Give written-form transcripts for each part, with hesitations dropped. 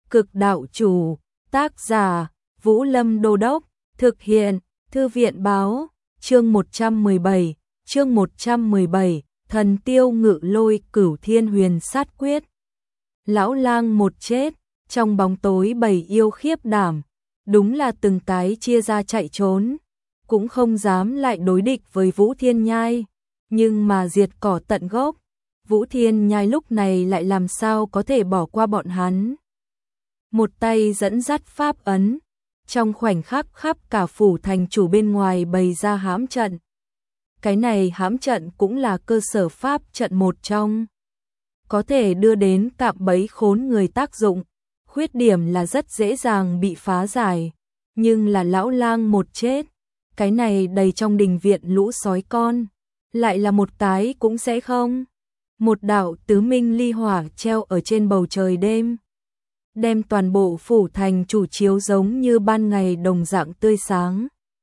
Cực đạo chủ, tác giả, Vũ Lâm Đô Đốc, thực hiện, Thư viện báo, chương 117, Thần Tiêu Ngự Lôi Cửu Thiên Huyền Sát Quyết. Lão lang một chết, trong bóng tối bầy yêu khiếp đảm, đúng là từng cái chia ra chạy trốn, cũng không dám lại đối địch với Vũ Thiên Nhai, nhưng mà diệt cỏ tận gốc, Vũ Thiên Nhai lúc này lại làm sao có thể bỏ qua bọn hắn. Một tay dẫn dắt pháp ấn, trong khoảnh khắc khắp cả phủ thành chủ bên ngoài bày ra hãm trận. Cái này hãm trận cũng là cơ sở pháp trận một trong, có thể đưa đến cạm bẫy khốn người tác dụng, khuyết điểm là rất dễ dàng bị phá giải, nhưng là lão lang một chết, cái này đầy trong đình viện lũ sói con, lại là một cái cũng sẽ không. Một đạo tứ minh ly hỏa treo ở trên bầu trời đêm, đem toàn bộ phủ thành chủ chiếu giống như ban ngày đồng dạng tươi sáng.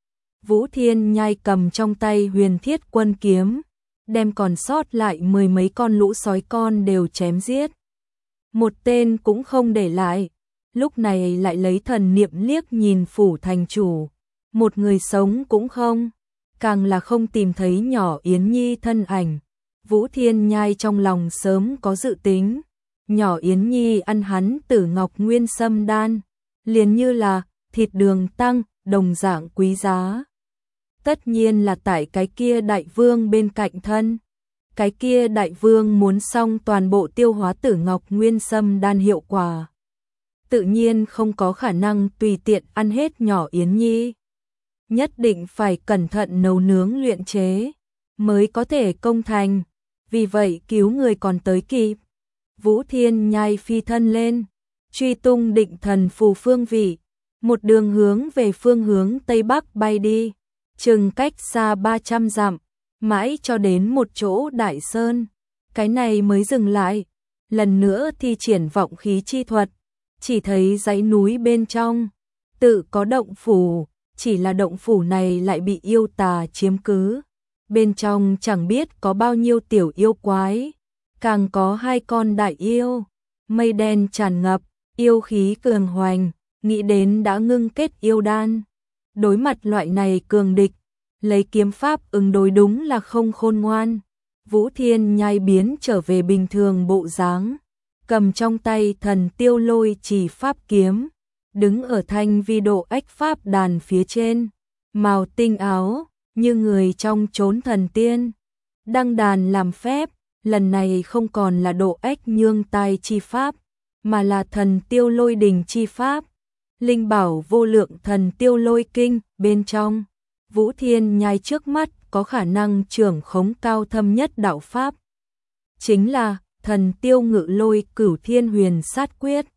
Vũ Thiên Nhai cầm trong tay Huyền Thiết Quân kiếm, đem còn sót lại mười mấy con lũ sói con đều chém giết. Một tên cũng không để lại, lúc này lại lấy thần niệm liếc nhìn phủ thành chủ, một người sống cũng không, càng là không tìm thấy nhỏ Yến Nhi thân ảnh. Vũ Thiên Nhai trong lòng sớm có dự tính, nhỏ Yến Nhi ăn hắn Tử Ngọc Nguyên Sâm đan, liền như là thịt đường tăng, đồng dạng quý giá. Tất nhiên là tại cái kia đại vương bên cạnh thân. Cái kia đại vương muốn xong toàn bộ tiêu hóa Tử Ngọc Nguyên Sâm đan hiệu quả, tự nhiên không có khả năng tùy tiện ăn hết nhỏ Yến Nhi. Nhất định phải cẩn thận nấu nướng luyện chế, mới có thể công thành. Vì vậy cứu người còn tới kịp. Vũ Thiên Nhai phi thân lên, truy tung định thần phù phương vị, một đường hướng về phương hướng Tây Bắc bay đi, chừng cách xa 300 dặm, mãi cho đến một chỗ đại sơn. Cái này mới dừng lại, lần nữa thi triển vọng khí chi thuật, chỉ thấy dãy núi bên trong, tự có động phủ, chỉ là động phủ này lại bị yêu tà chiếm cứ. Bên trong chẳng biết có bao nhiêu tiểu yêu quái, càng có hai con đại yêu, mây đen tràn ngập, yêu khí cường hoành, nghĩ đến đã ngưng kết yêu đan. Đối mặt loại này cường địch, lấy kiếm pháp ứng đối đúng là không khôn ngoan. Vũ Thiên Nhai biến trở về bình thường bộ dáng, cầm trong tay Thần Tiêu Lôi Chỉ pháp kiếm, đứng ở thanh vi độ ách pháp đàn phía trên, màu tinh áo, như người trong chốn thần tiên, đăng đàn làm phép, lần này không còn là độ ách nhương tai chi pháp, mà là Thần Tiêu Lôi Đình chi pháp. Linh bảo vô lượng Thần Tiêu Lôi Kinh, bên trong, Vũ Thiên Nhai trước mắt có khả năng trưởng khống cao thâm nhất đạo pháp. Chính là Thần Tiêu Ngự Lôi Cửu Thiên Huyền Sát Quyết.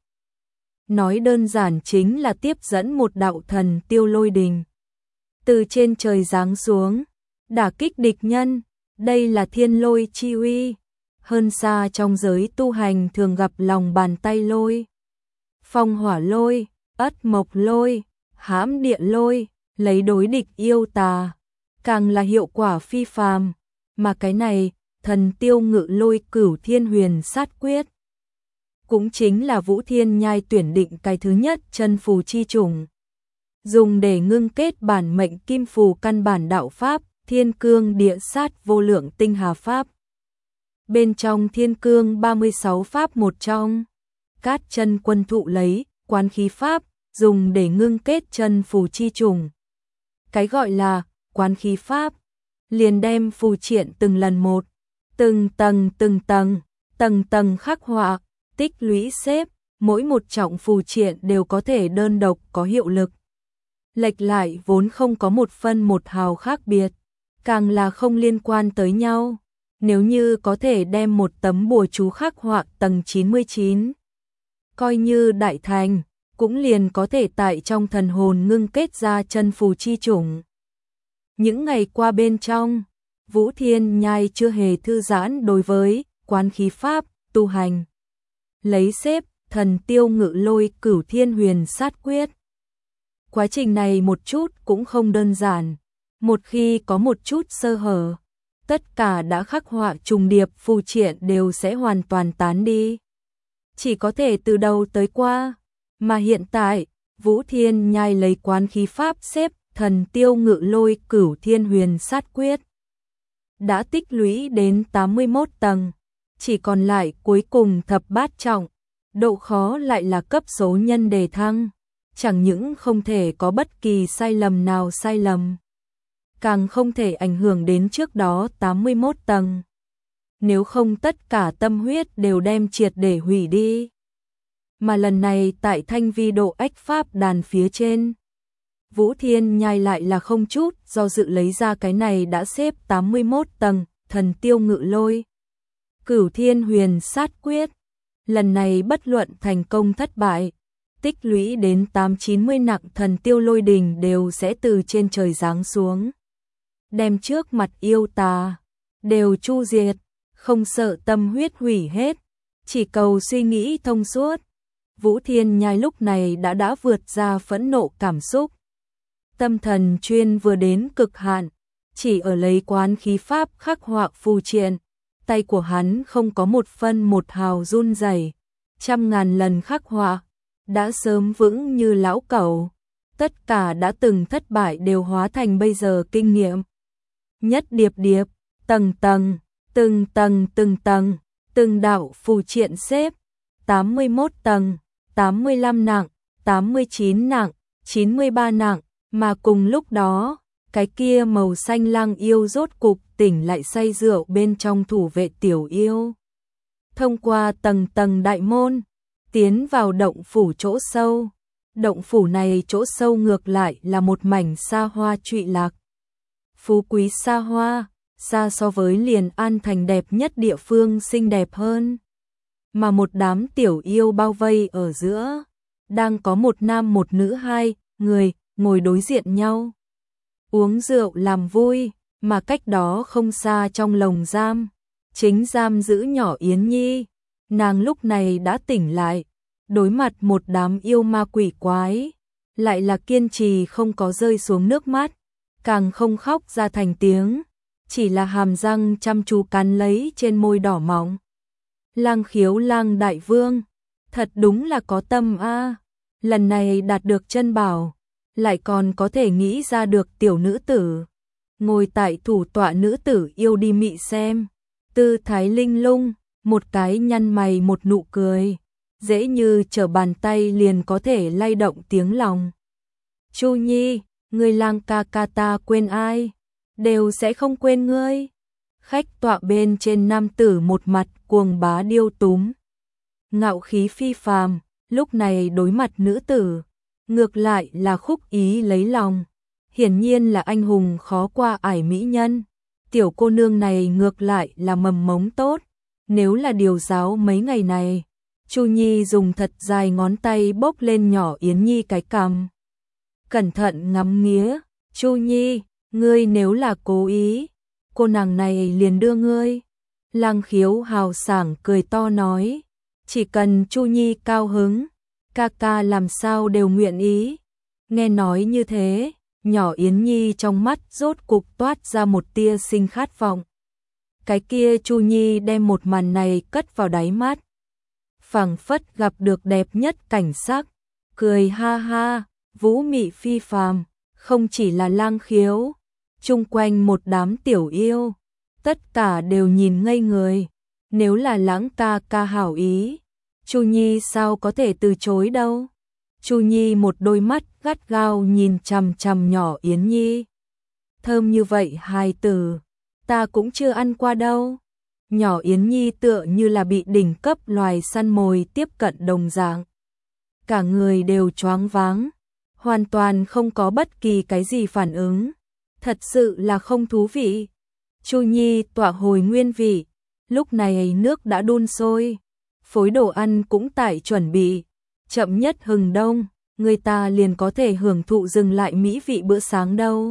Nói đơn giản chính là tiếp dẫn một đạo Thần Tiêu Lôi Đình từ trên trời giáng xuống, đả kích địch nhân. Đây là thiên lôi chi uy, hơn xa trong giới tu hành thường gặp lòng bàn tay lôi, phong hỏa lôi, ất mộc lôi, hãm địa lôi, lấy đối địch yêu tà, càng là hiệu quả phi phàm. Mà cái này, Thần Tiêu Ngự Lôi Cửu Thiên Huyền Sát Quyết, cũng chính là Vũ Thiên Nhai tuyển định cái thứ nhất chân phù chi chủng, dùng để ngưng kết bản mệnh kim phù căn bản đạo pháp, Thiên Cương Địa Sát Vô Lượng Tinh Hà Pháp. Bên trong Thiên Cương 36 pháp một trong, Cát Chân Quân thụ lấy Quán Khí Pháp, dùng để ngưng kết chân phù chi trùng. Cái gọi là Quán Khí Pháp, liền đem phù triện từng lần một, từng tầng khắc họa, tích lũy xếp, mỗi một trọng phù triện đều có thể đơn độc có hiệu lực. Lệch lại vốn không có một phân một hào khác biệt, càng là không liên quan tới nhau. Nếu như có thể đem một tấm bùa chú khắc họa tầng 99, coi như đại thành, cũng liền có thể tại trong thần hồn ngưng kết ra chân phù chi chủng. Những ngày qua bên trong, Vũ Thiên Nhai chưa hề thư giãn đối với Quán Khí Pháp tu hành, lấy xếp Thần Tiêu Ngự Lôi Cửu Thiên Huyền Sát Quyết. Quá trình này một chút cũng không đơn giản, một khi có một chút sơ hở, tất cả đã khắc họa trùng điệp phù triện đều sẽ hoàn toàn tán đi. Chỉ có thể từ đầu tới qua, Mà hiện tại, Vũ Thiên Nhai lấy quán khí pháp xếp Thần Tiêu Ngự Lôi Cửu Thiên Huyền Sát Quyết đã tích lũy đến 81 tầng, chỉ còn lại cuối cùng thập bát trọng, độ khó lại là cấp số nhân đề thăng, chẳng những không thể có bất kỳ sai lầm nào càng không thể ảnh hưởng đến trước đó 81 tầng. Nếu không tất cả tâm huyết đều đem triệt để hủy đi. Mà lần này tại Thanh Vi Độ Ách Pháp đàn phía trên, Vũ Thiên Nhai lại là không chút do dự lấy ra cái này đã xếp 81 tầng, Thần Tiêu Ngự Lôi Cửu Thiên Huyền Sát Quyết. Lần này bất luận thành công thất bại, tích lũy đến 890 nặng thần tiêu lôi đình đều sẽ từ trên trời giáng xuống, đem trước mặt yêu tà đều chu diệt, không sợ tâm huyết hủy hết, chỉ cầu suy nghĩ thông suốt. Vũ Thiên Nhai lúc này đã vượt ra phẫn nộ cảm xúc. Tâm thần chuyên vừa đến cực hạn, chỉ ở lấy quán khí pháp khắc họa phù triện, tay của hắn không có một phân một hào run rẩy, trăm ngàn lần khắc họa, đã sớm vững như lão cẩu, tất cả đã từng thất bại đều hóa thành bây giờ kinh nghiệm. Nhất điệp điệp, tầng tầng, từng tầng, từng đạo phù triện xếp, 81 tầng, 85 nặng, 89 nặng, 93 nặng, mà cùng lúc đó, cái kia màu xanh lang yêu rốt cục tỉnh lại say rượu bên trong thủ vệ tiểu yêu. Thông qua tầng tầng đại môn, tiến vào động phủ chỗ sâu. Động phủ này chỗ sâu ngược lại là một mảnh xa hoa trụy lạc. Phú quý xa hoa, xa so với Liền An thành đẹp nhất địa phương xinh đẹp hơn. Mà một đám tiểu yêu bao vây ở giữa, đang có một nam một nữ hai người ngồi đối diện nhau, uống rượu làm vui, mà cách đó không xa trong lồng giam, chính giam giữ nhỏ Yến Nhi, nàng lúc này đã tỉnh lại, đối mặt một đám yêu ma quỷ quái, lại là kiên trì không có rơi xuống nước mắt, càng không khóc ra thành tiếng, chỉ là hàm răng chăm chú cắn lấy trên môi đỏ mọng. Lang Khiếu Lang đại vương, thật đúng là có tâm a, lần này đạt được chân bảo, lại còn có thể nghĩ ra được tiểu nữ tử. Ngồi tại thủ tọa nữ tử yêu đi mị xem, tư thái linh lung, một cái nhăn mày một nụ cười, dễ như trở bàn tay liền có thể lay động tiếng lòng. Chu Nhi, ngươi Lang ca ca ta quên ai, đều sẽ không quên ngươi. Khách tọa bên trên nam tử một mặt cuồng bá điêu túm, ngạo khí phi phàm, lúc này đối mặt nữ tử, ngược lại là khúc ý lấy lòng. Hiển nhiên là anh hùng khó qua ải mỹ nhân, tiểu cô nương này ngược lại là mầm mống tốt. Nếu là điều giáo mấy ngày này, Chu Nhi dùng thật dài ngón tay bốc lên nhỏ Yến Nhi cái cằm, cẩn thận ngắm nghía. Chu Nhi, ngươi nếu là cố ý, cô nàng này liền đưa ngươi. Lang Khiếu hào sảng cười to nói, chỉ cần Chu Nhi cao hứng, ca ca làm sao đều nguyện ý. Nghe nói như thế, nhỏ Yến Nhi trong mắt rốt cục toát ra một tia sinh khát vọng. Cái kia Chu Nhi đem một màn này cất vào đáy mắt, phảng phất gặp được đẹp nhất cảnh sắc, cười ha ha, vũ mị phi phàm, không chỉ là Lang Khiếu, chung quanh một đám tiểu yêu, tất cả đều nhìn ngây người. Nếu là Lãng ca ca hảo ý, Chu Nhi sao có thể từ chối đâu. Chu Nhi một đôi mắt gắt gao nhìn chằm chằm nhỏ Yến Nhi. Thơm như vậy hài tử, ta cũng chưa ăn qua đâu. Nhỏ Yến Nhi tựa như là bị đỉnh cấp loài săn mồi tiếp cận đồng dạng. Cả người đều choáng váng, hoàn toàn không có bất kỳ cái gì phản ứng. Thật sự là không thú vị. Chu Nhi tọa hồi nguyên vị, lúc này nước đã đun sôi, phối đồ ăn cũng tại chuẩn bị, chậm nhất hừng đông, người ta liền có thể hưởng thụ dừng lại mỹ vị bữa sáng đâu.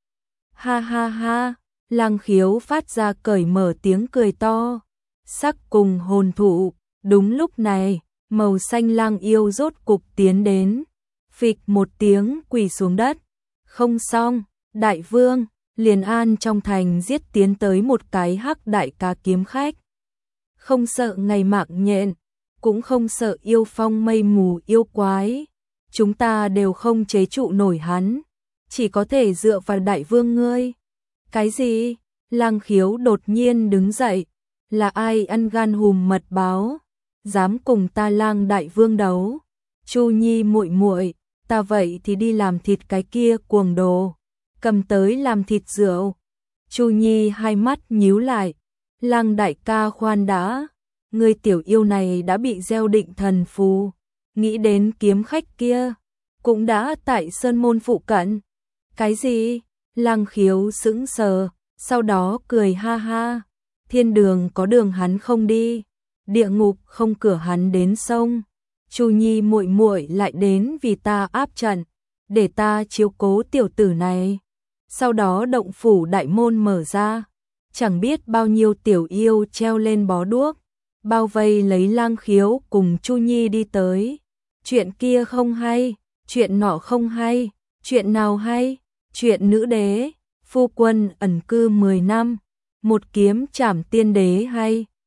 Ha ha ha, Lang Khiếu phát ra cởi mở tiếng cười to, sắc cùng hồn thụ. Đúng lúc này, màu xanh lang yêu rốt cục tiến đến, phịch một tiếng quỳ xuống đất. Không xong, đại vương, Liền An trong thành giết tiến tới một cái hắc đại ca kiếm khách. Không sợ ngày mạng nhện, cũng không sợ yêu phong mây mù yêu quái. Chúng ta đều không chế trụ nổi hắn, chỉ có thể dựa vào đại vương ngươi. Cái gì? Lang Khiếu đột nhiên đứng dậy, là ai ăn gan hùm mật báo, dám cùng ta Lang đại vương đấu? Chu Nhi muội muội, ta vậy thì đi làm thịt cái kia cuồng đồ, cầm tới làm thịt rượu. Chu Nhi hai mắt nhíu lại, Lang đại ca khoan đã, người tiểu yêu này đã bị gieo định thần phù, nghĩ đến kiếm khách kia, cũng đã tại Sơn Môn phụ cận. Cái gì? Lang Khiếu sững sờ, sau đó cười ha ha, thiên đường có đường hắn không đi, địa ngục không cửa hắn đến sông. Chu Nhi muội muội lại đến vì ta áp trận, để ta chiếu cố tiểu tử này. Sau đó động phủ đại môn mở ra, chẳng biết bao nhiêu tiểu yêu treo lên bó đuốc, bao vây lấy Lang Khiếu cùng Chu Nhi đi tới. Chuyện kia không hay, chuyện nọ không hay, chuyện nào hay? Chuyện nữ đế, phu quân ẩn cư 10 năm, một kiếm trảm tiên đế hay?